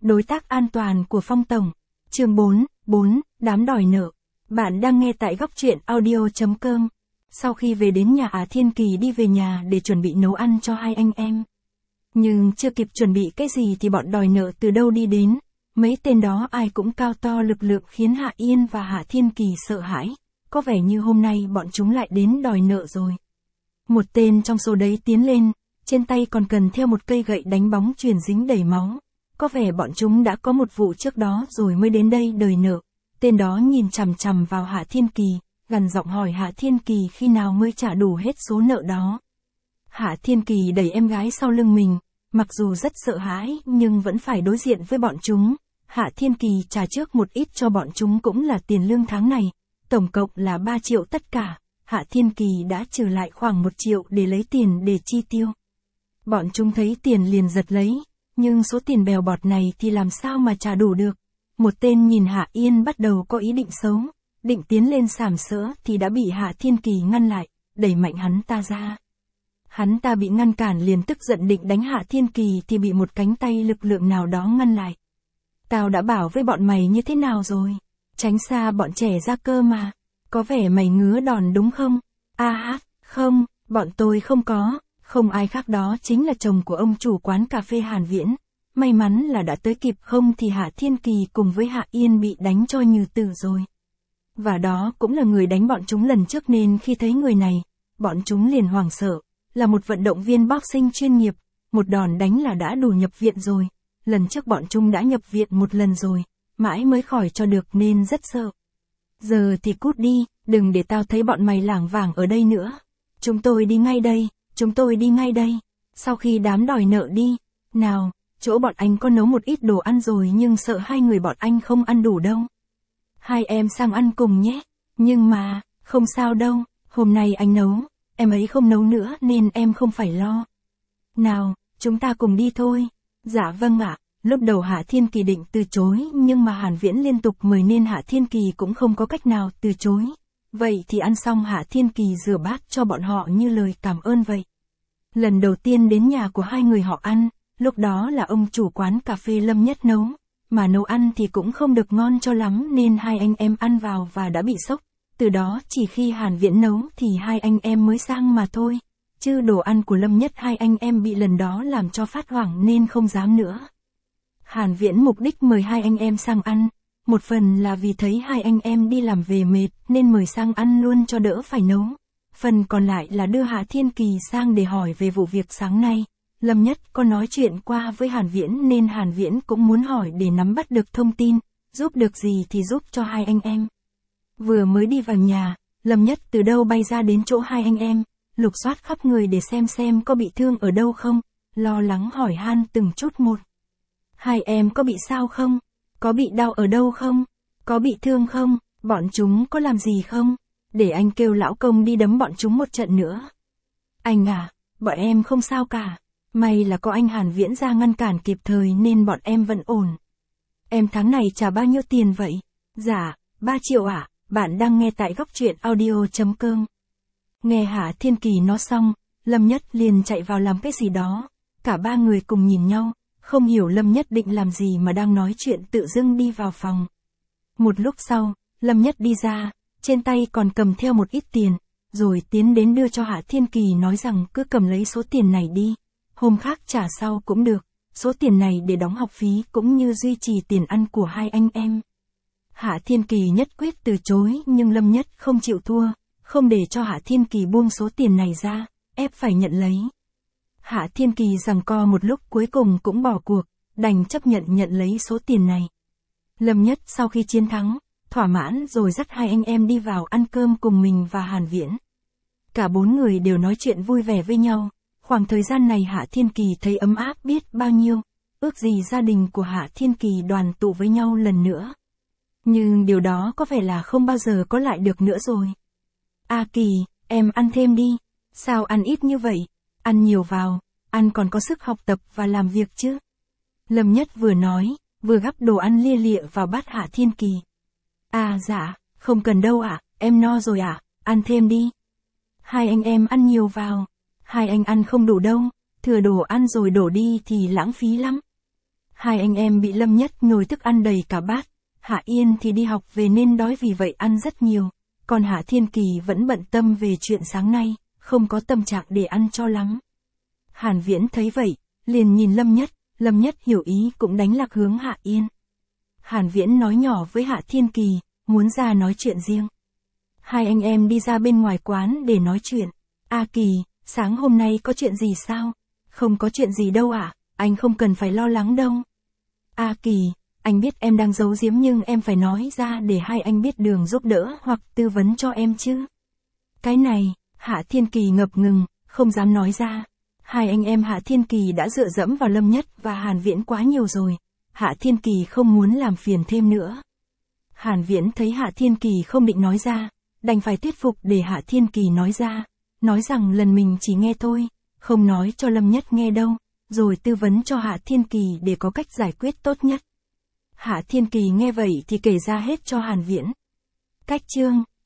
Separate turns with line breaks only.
Đối tác an toàn của Phong Tổng. Chương 4, đám đòi nợ. Bạn đang nghe tại góc truyện audio.com. Sau khi về đến nhà Hà Thiên Kỳ đi về nhà để chuẩn bị nấu ăn cho hai anh em. Nhưng chưa kịp chuẩn bị cái gì thì bọn đòi nợ từ đâu đi đến. Mấy tên đó ai cũng cao to lực lượng khiến Hạ Yên và Hạ Thiên Kỳ sợ hãi. Có vẻ như hôm nay bọn chúng lại đến đòi nợ rồi. Một tên trong số đấy tiến lên, trên tay còn cần theo một cây gậy đánh bóng chuyền dính đầy máu. Có vẻ bọn chúng đã có một vụ trước đó rồi mới đến đây đòi nợ. Tên đó nhìn chằm chằm vào Hạ Thiên Kỳ, gằn giọng hỏi Hạ Thiên Kỳ khi nào mới trả đủ hết số nợ đó. Hạ Thiên Kỳ đẩy em gái sau lưng mình, mặc dù rất sợ hãi nhưng vẫn phải đối diện với bọn chúng. Hạ Thiên Kỳ trả trước một ít cho bọn chúng cũng là tiền lương tháng này, tổng cộng là 3 triệu tất cả. Hạ Thiên Kỳ đã trừ lại khoảng 1 triệu để lấy tiền để chi tiêu. Bọn chúng thấy tiền liền giật lấy, nhưng số tiền bèo bọt này thì làm sao mà trả đủ được. Một tên nhìn Hạ Yên bắt đầu có ý định xấu, định tiến lên sàm sỡ thì đã bị Hạ Thiên Kỳ ngăn lại, đẩy mạnh hắn ta ra. Hắn ta bị ngăn cản liền tức giận định đánh Hạ Thiên Kỳ thì bị một cánh tay lực lượng nào đó ngăn lại. Tao đã bảo với bọn mày như thế nào rồi? Tránh xa bọn trẻ ra cơ mà. Có vẻ mày ngứa đòn đúng không? Không, bọn tôi không có. Không ai khác đó chính là chồng của ông chủ quán cà phê Hàn Viễn. May mắn là đã tới kịp, không thì Hạ Thiên Kỳ cùng với Hạ Yên bị đánh cho như tử rồi. Và đó cũng là người đánh bọn chúng lần trước nên khi thấy người này, bọn chúng liền hoảng sợ. Là một vận động viên boxing chuyên nghiệp, một đòn đánh là đã đủ nhập viện rồi. Lần trước bọn chúng đã nhập viện một lần rồi, mãi mới khỏi cho được nên rất sợ. Giờ thì cút đi, đừng để tao thấy bọn mày lảng vảng ở đây nữa. Chúng tôi đi ngay đây. Sau khi đám đòi nợ đi, nào, chỗ bọn anh có nấu một ít đồ ăn rồi nhưng sợ hai người bọn anh không ăn đủ đâu. Hai em sang ăn cùng nhé, nhưng mà, không sao đâu, hôm nay anh nấu, em ấy không nấu nữa nên em không phải lo. Nào, chúng ta cùng đi thôi. Dạ vâng ạ. Lúc đầu Hạ Thiên Kỳ định từ chối nhưng mà Hàn Viễn liên tục mời nên Hạ Thiên Kỳ cũng không có cách nào từ chối. Vậy thì ăn xong Hạ Thiên Kỳ rửa bát cho bọn họ như lời cảm ơn vậy. Lần đầu tiên đến nhà của hai người họ ăn, lúc đó là ông chủ quán cà phê Lâm Nhất nấu, mà nấu ăn thì cũng không được ngon cho lắm nên hai anh em ăn vào và đã bị sốc. Từ đó chỉ khi Hàn Viễn nấu thì hai anh em mới sang mà thôi. Chứ đồ ăn của Lâm Nhất hai anh em bị lần đó làm cho phát hoảng nên không dám nữa. Hàn Viễn mục đích mời hai anh em sang ăn, một phần là vì thấy hai anh em đi làm về mệt nên mời sang ăn luôn cho đỡ phải nấu. Phần còn lại là đưa Hạ Thiên Kỳ sang để hỏi về vụ việc sáng nay. Lâm Nhất có nói chuyện qua với Hàn Viễn nên Hàn Viễn cũng muốn hỏi để nắm bắt được thông tin, giúp được gì thì giúp cho hai anh em. Vừa mới đi vào nhà, Lâm Nhất từ đâu bay ra đến chỗ hai anh em, lục soát khắp người để xem có bị thương ở đâu không, lo lắng hỏi han từng chút một. Hai em có bị sao không? Có bị đau ở đâu không? Có bị thương không? Bọn chúng có làm gì không? Để anh kêu lão công đi đấm bọn chúng một trận nữa. Anh à, bọn em không sao cả. May là có anh Hàn Viễn ra ngăn cản kịp thời nên bọn em vẫn ổn. Em tháng này trả bao nhiêu tiền vậy? Dạ, 3 triệu ạ. Bạn đang nghe tại góc truyện audio.com. Nghe Hạ Thiên Kỳ nói xong, Lâm Nhất liền chạy vào làm cái gì đó. Cả ba người cùng nhìn nhau, không hiểu Lâm Nhất định làm gì mà đang nói chuyện tự dưng đi vào phòng. Một lúc sau, Lâm Nhất đi ra, trên tay còn cầm theo một ít tiền, rồi tiến đến đưa cho Hạ Thiên Kỳ nói rằng cứ cầm lấy số tiền này đi, hôm khác trả sau cũng được, số tiền này để đóng học phí cũng như duy trì tiền ăn của hai anh em. Hạ Thiên Kỳ nhất quyết từ chối nhưng Lâm Nhất không chịu thua, không để cho Hạ Thiên Kỳ buông số tiền này ra, ép phải nhận lấy. Hạ Thiên Kỳ giằng co một lúc cuối cùng cũng bỏ cuộc, đành chấp nhận lấy số tiền này. Lâm Nhất sau khi chiến thắng, thỏa mãn rồi dắt hai anh em đi vào ăn cơm cùng mình và Hàn Viễn. Cả bốn người đều nói chuyện vui vẻ với nhau, khoảng thời gian này Hạ Thiên Kỳ thấy ấm áp biết bao nhiêu, ước gì gia đình của Hạ Thiên Kỳ đoàn tụ với nhau lần nữa. Nhưng điều đó có vẻ là không bao giờ có lại được nữa rồi. Kỳ, em ăn thêm đi. Sao ăn ít như vậy? Ăn nhiều vào, ăn còn có sức học tập và làm việc chứ. Lâm Nhất vừa nói, vừa gắp đồ ăn lia lịa vào bát Hạ Thiên Kỳ. Dạ, không cần đâu ạ, em no rồi ạ, ăn thêm đi. Hai anh em ăn nhiều vào. Hai anh ăn không đủ đâu, thừa đồ ăn rồi đổ đi thì lãng phí lắm. Hai anh em bị Lâm Nhất nhồi thức ăn đầy cả bát. Hạ Yên thì đi học về nên đói vì vậy ăn rất nhiều. Còn Hạ Thiên Kỳ vẫn bận tâm về chuyện sáng nay, không có tâm trạng để ăn cho lắm. Hàn Viễn thấy vậy, liền nhìn Lâm Nhất hiểu ý cũng đánh lạc hướng Hạ Yên. Hàn Viễn nói nhỏ với Hạ Thiên Kỳ, muốn ra nói chuyện riêng. Hai anh em đi ra bên ngoài quán để nói chuyện. A Kỳ, sáng hôm nay có chuyện gì sao? Không có chuyện gì đâu ạ, anh không cần phải lo lắng đâu. A Kỳ, anh biết em đang giấu giếm nhưng em phải nói ra để hai anh biết đường giúp đỡ hoặc tư vấn cho em chứ. Cái này, Hạ Thiên Kỳ ngập ngừng, không dám nói ra. Hai anh em Hạ Thiên Kỳ đã dựa dẫm vào Lâm Nhất và Hàn Viễn quá nhiều rồi. Hạ Thiên Kỳ không muốn làm phiền thêm nữa. Hàn Viễn thấy Hạ Thiên Kỳ không định nói ra, đành phải thuyết phục để Hạ Thiên Kỳ nói ra. Nói rằng lần mình chỉ nghe thôi, không nói cho Lâm Nhất nghe đâu, rồi tư vấn cho Hạ Thiên Kỳ để có cách giải quyết tốt nhất. Hạ Thiên Kỳ nghe vậy thì kể ra hết cho Hàn Viễn. Cách chương